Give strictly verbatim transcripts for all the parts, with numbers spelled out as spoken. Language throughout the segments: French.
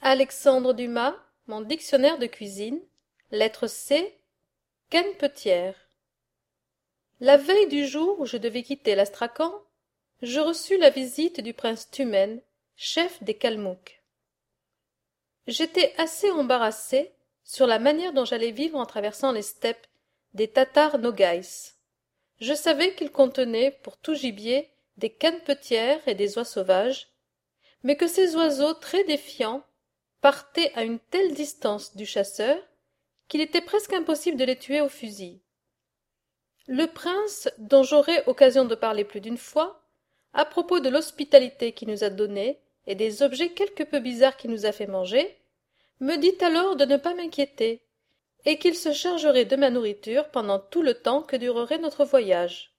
Alexandre Dumas, mon dictionnaire de cuisine, lettre C, cannepetière. La veille du jour où je devais quitter l'Astrakhan, je reçus la visite du prince Tumen, chef des Kalmouks. J'étais assez embarrassé sur la manière dont j'allais vivre en traversant les steppes des Tatars Nogais. Je savais qu'ils contenaient, pour tout gibier, des cannepetières et des oies sauvages, mais que ces oiseaux très défiants partaient à une telle distance du chasseur qu'il était presque impossible de les tuer au fusil. Le prince, dont j'aurai occasion de parler plus d'une fois, à propos de l'hospitalité qu'il nous a donnée et des objets quelque peu bizarres qu'il nous a fait manger, me dit alors de ne pas m'inquiéter, et qu'il se chargerait de ma nourriture pendant tout le temps que durerait notre voyage.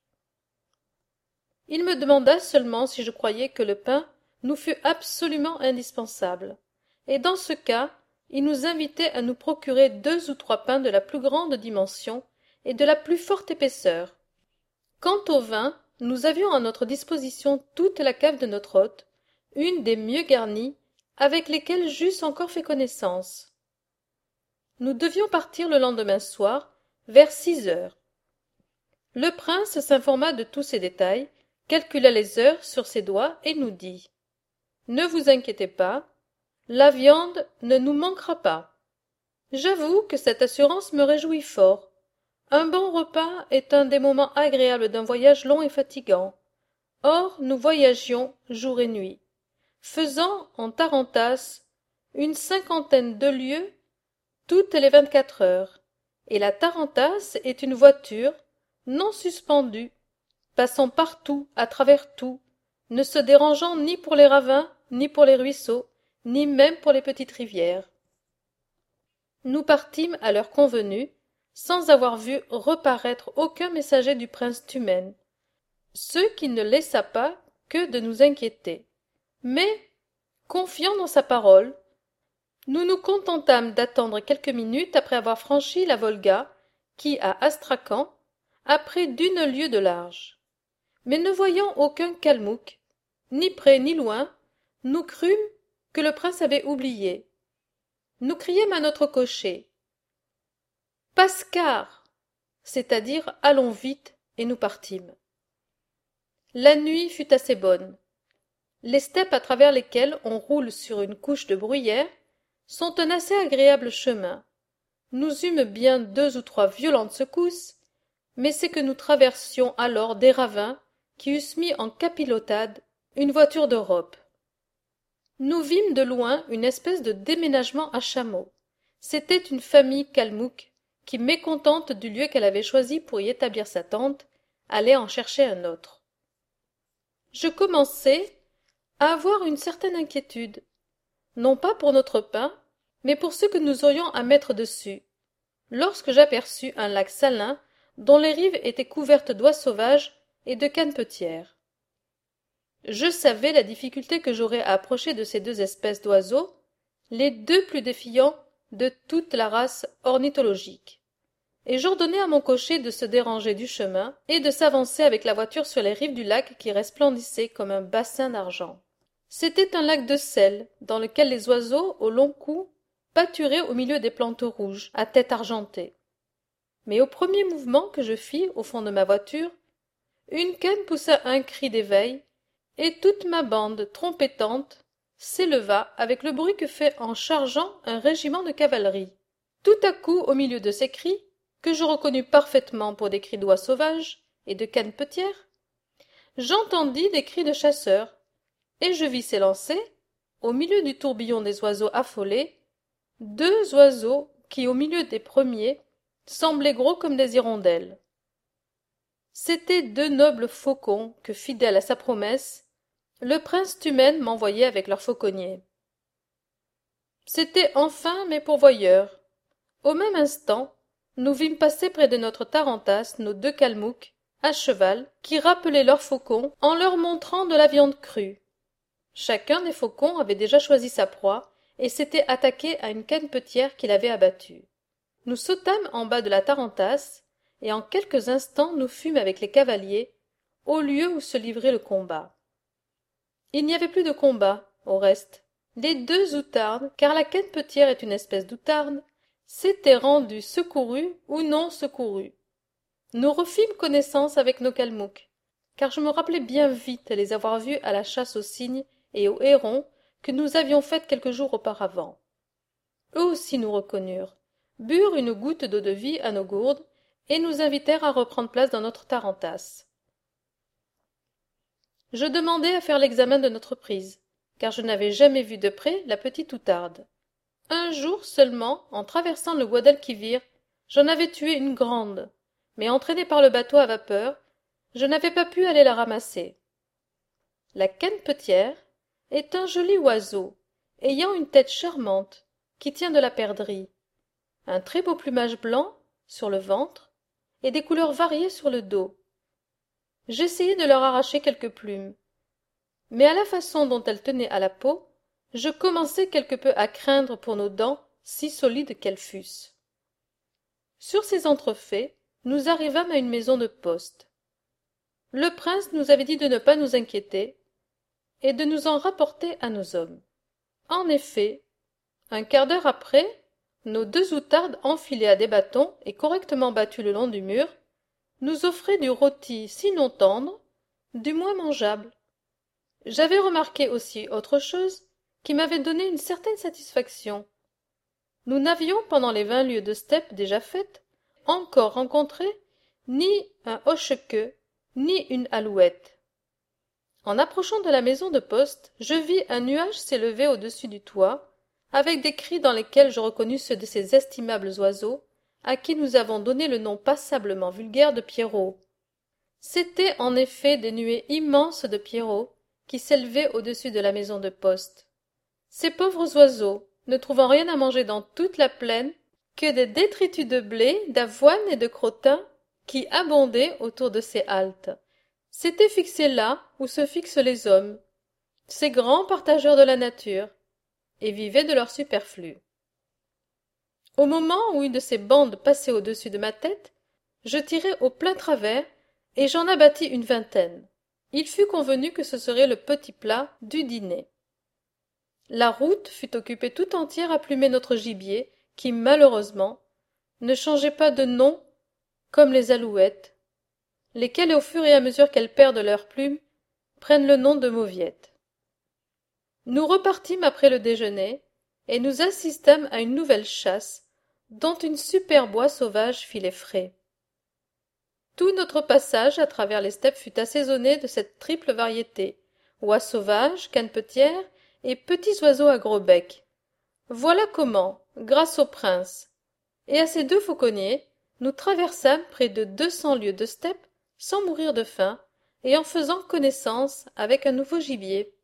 Il me demanda seulement si je croyais que le pain nous fût absolument indispensable, et dans ce cas, il nous invitait à nous procurer deux ou trois pains de la plus grande dimension et de la plus forte épaisseur. Quant au vin, nous avions à notre disposition toute la cave de notre hôte, une des mieux garnies, avec lesquelles j'eusse encore fait connaissance. Nous devions partir le lendemain soir, vers six heures. Le prince s'informa de tous ces détails, calcula les heures sur ses doigts et nous dit « Ne vous inquiétez pas, la viande ne nous manquera pas. » J'avoue que cette assurance me réjouit fort. Un bon repas est un des moments agréables d'un voyage long et fatigant. Or, nous voyagions jour et nuit, faisant en tarantasse une cinquantaine de lieues toutes les vingt-quatre heures, et la tarantasse est une voiture non suspendue, passant partout, à travers tout, ne se dérangeant ni pour les ravins, ni pour les ruisseaux, ni même pour les petites rivières. Nous partîmes à l'heure convenue, sans avoir vu reparaître aucun messager du prince Tumen, ce qui ne laissa pas que de nous inquiéter. Mais, confiant dans sa parole, nous nous contentâmes d'attendre quelques minutes après avoir franchi la Volga, qui, à Astrakhan, a près d'une lieue de large. Mais ne voyant aucun Kalmouk, ni près ni loin, nous crûmes que le prince avait oublié. Nous criâmes à notre cocher « Pascar !» c'est-à-dire « Allons vite !» et nous partîmes. La nuit fut assez bonne. Les steppes à travers lesquelles on roule sur une couche de bruyère sont un assez agréable chemin. Nous eûmes bien deux ou trois violentes secousses, mais c'est que nous traversions alors des ravins qui eussent mis en capilotade une voiture d'Europe. Nous vîmes de loin une espèce de déménagement à chameau. C'était une famille kalmouke qui, mécontente du lieu qu'elle avait choisi pour y établir sa tente, allait en chercher un autre. Je commençai à avoir une certaine inquiétude, non pas pour notre pain, mais pour ce que nous aurions à mettre dessus, lorsque j'aperçus un lac salin dont les rives étaient couvertes d'oies sauvages et de cannepetières. Je savais la difficulté que j'aurais à approcher de ces deux espèces d'oiseaux, les deux plus défiants de toute la race ornithologique, et j'ordonnai à mon cocher de se déranger du chemin et de s'avancer avec la voiture sur les rives du lac qui resplendissaient comme un bassin d'argent. C'était un lac de sel, dans lequel les oiseaux, au long cou, pâturaient au milieu des plantes rouges, à tête argentée. Mais au premier mouvement que je fis au fond de ma voiture, une canne poussa un cri d'éveil, et toute ma bande trompetante s'éleva avec le bruit que fait en chargeant un régiment de cavalerie. Tout à coup, au milieu de ces cris, que je reconnus parfaitement pour des cris d'oies sauvages et de cannepetières, j'entendis des cris de chasseurs, et je vis s'élancer, au milieu du tourbillon des oiseaux affolés, deux oiseaux qui, au milieu des premiers, semblaient gros comme des hirondelles. C'étaient deux nobles faucons que, fidèle à sa promesse, le prince Tumen m'envoyait avec leurs fauconniers. C'étaient enfin mes pourvoyeurs. Au même instant, nous vîmes passer près de notre tarantasse nos deux kalmouks, à cheval, qui rappelaient leurs faucons en leur montrant de la viande crue. Chacun des faucons avait déjà choisi sa proie et s'était attaqué à une cannepetière qu'il avait abattue. Nous sautâmes en bas de la tarantasse, et en quelques instants nous fûmes avec les cavaliers, au lieu où se livrait le combat. Il n'y avait plus de combat, au reste, Les deux outardes, car la canepetière est une espèce d'outarde, s'étaient rendues secourues ou non secourues. Nous refîmes connaissance avec nos kalmouks, car je me rappelais bien vite les avoir vus à la chasse aux cygnes et aux hérons que nous avions faite quelques jours auparavant. Eux aussi nous reconnurent, burent une goutte d'eau-de-vie à nos gourdes et nous invitèrent à reprendre place dans notre tarantasse. Je demandai à faire l'examen de notre prise, car je n'avais jamais vu de près la petite outarde. Un jour seulement, en traversant le Guadalquivir, j'en avais tué une grande, mais entraîné par le bateau à vapeur, je n'avais pas pu aller la ramasser. La canepetière est un joli oiseau, ayant une tête charmante, qui tient de la perdrix, un très beau plumage blanc sur le ventre et des couleurs variées sur le dos. J'essayai de leur arracher quelques plumes, mais à la façon dont elles tenaient à la peau, je commençai quelque peu à craindre pour nos dents, si solides qu'elles fussent. Sur ces entrefaits, nous arrivâmes à une maison de poste. Le prince nous avait dit de ne pas nous inquiéter et de nous en rapporter à nos hommes. En effet, un quart d'heure après, nos deux outardes enfilées à des bâtons et correctement battues le long du mur, nous offraient du rôti sinon tendre, du moins mangeable. J'avais remarqué aussi autre chose qui m'avait donné une certaine satisfaction. Nous n'avions, pendant les vingt lieues de steppe déjà faites, encore rencontré ni un hoche-queue, ni une alouette. En approchant de la maison de poste, je vis un nuage s'élever au-dessus du toit, avec des cris dans lesquels je reconnus ceux de ces estimables oiseaux, à qui nous avons donné le nom passablement vulgaire de pierrots. C'étaient en effet des nuées immenses de pierrots qui s'élevaient au-dessus de la maison de poste. Ces pauvres oiseaux, ne trouvant rien à manger dans toute la plaine que des détritus de blé, d'avoine et de crottin qui abondaient autour de ces haltes, s'étaient fixés là où se fixent les hommes, ces grands partageurs de la nature, et vivaient de leur superflu. Au moment où une de ces bandes passait au-dessus de ma tête, je tirai au plein travers et j'en abattis une vingtaine. Il fut convenu que ce serait le petit plat du dîner. La route fut occupée tout entière à plumer notre gibier, qui, malheureusement, ne changeait pas de nom comme les alouettes, lesquelles, au fur et à mesure qu'elles perdent leurs plumes, prennent le nom de mauviettes. Nous repartîmes après le déjeuner, et nous assistâmes à une nouvelle chasse, dont une superbe oie sauvage fit les frais. Tout notre passage à travers les steppes fut assaisonné de cette triple variété, oies sauvages, canepetières et petits oiseaux à gros bec. Voilà comment, grâce au prince et à ces deux fauconniers, nous traversâmes près de deux cents lieues de steppes sans mourir de faim et en faisant connaissance avec un nouveau gibier.